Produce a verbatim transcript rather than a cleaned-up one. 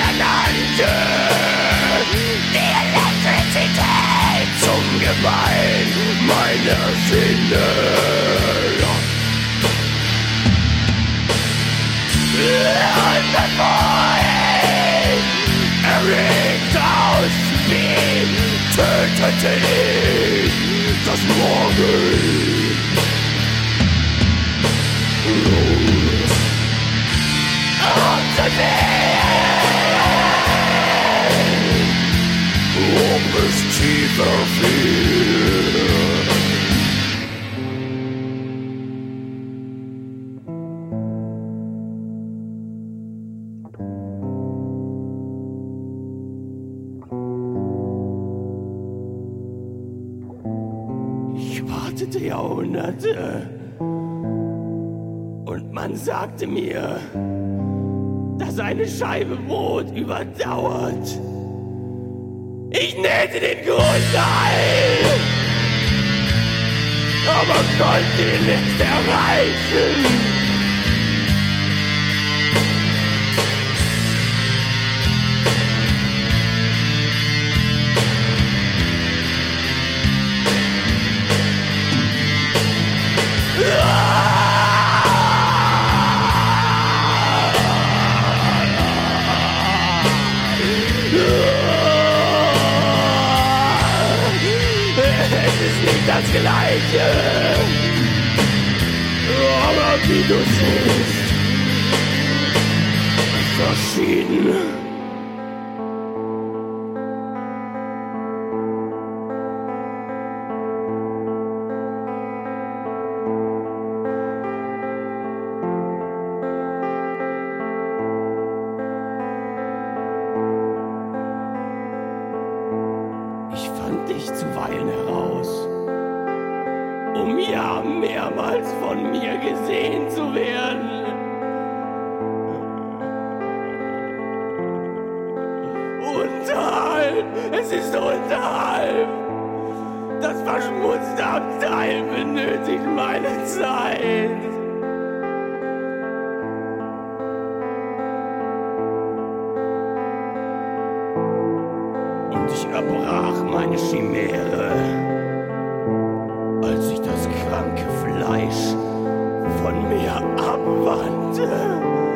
er nannte die Elektrizität zum Gebein meiner Sinne. Und bevor ich erregt aus Wien tötete ich das Morgen. Um zu sehen, ob es tiefer fiel. Ich wartete Jahrhunderte und man sagte mir, dass eine Scheibe Brot überdauert. Ich nähte den Grund ein, aber konnte ihn nicht erreichen. Das Gleiche, aber wie du siehst, verschieden. Ich fand dich zuweilen heraus, um ja mehrmals von mir gesehen zu werden. Unterhalb, es ist unterhalb. Das verschmutzte Abteil benötigt meine Zeit. Und ich erbrach meine Chimäre, als ich das kranke Fleisch von mir abwandte.